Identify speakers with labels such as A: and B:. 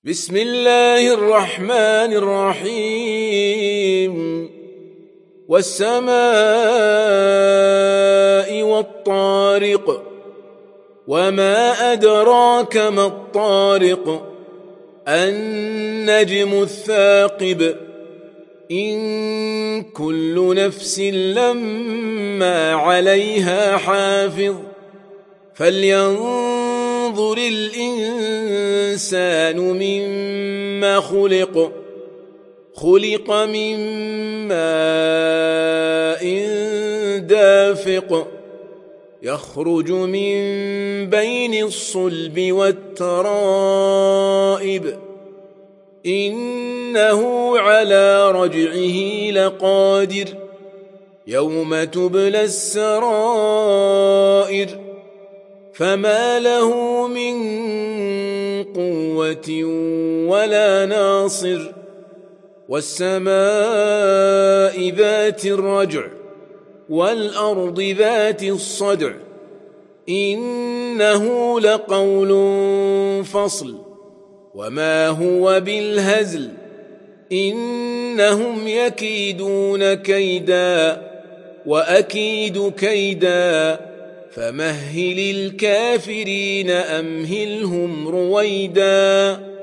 A: بسم الله الرحمن الرحيم والسماء والطارق وما أدراك ما الطارق النجم الثاقب إن كل نفس لما عليها حافظ فلينظر الإنسان مما خلق من ماء دافق يخرج من بين الصلب والترائب إنه على رجعه لقادر يوم تبلى السرائر فما له من قوة ولا ناصر والسماء ذات الرجع والأرض ذات الصدع إنه لقول فصل وما هو بالهزل إنهم يكيدون كيدا وأكيد كيدا فمهل الكافرين أمهلهم رويدا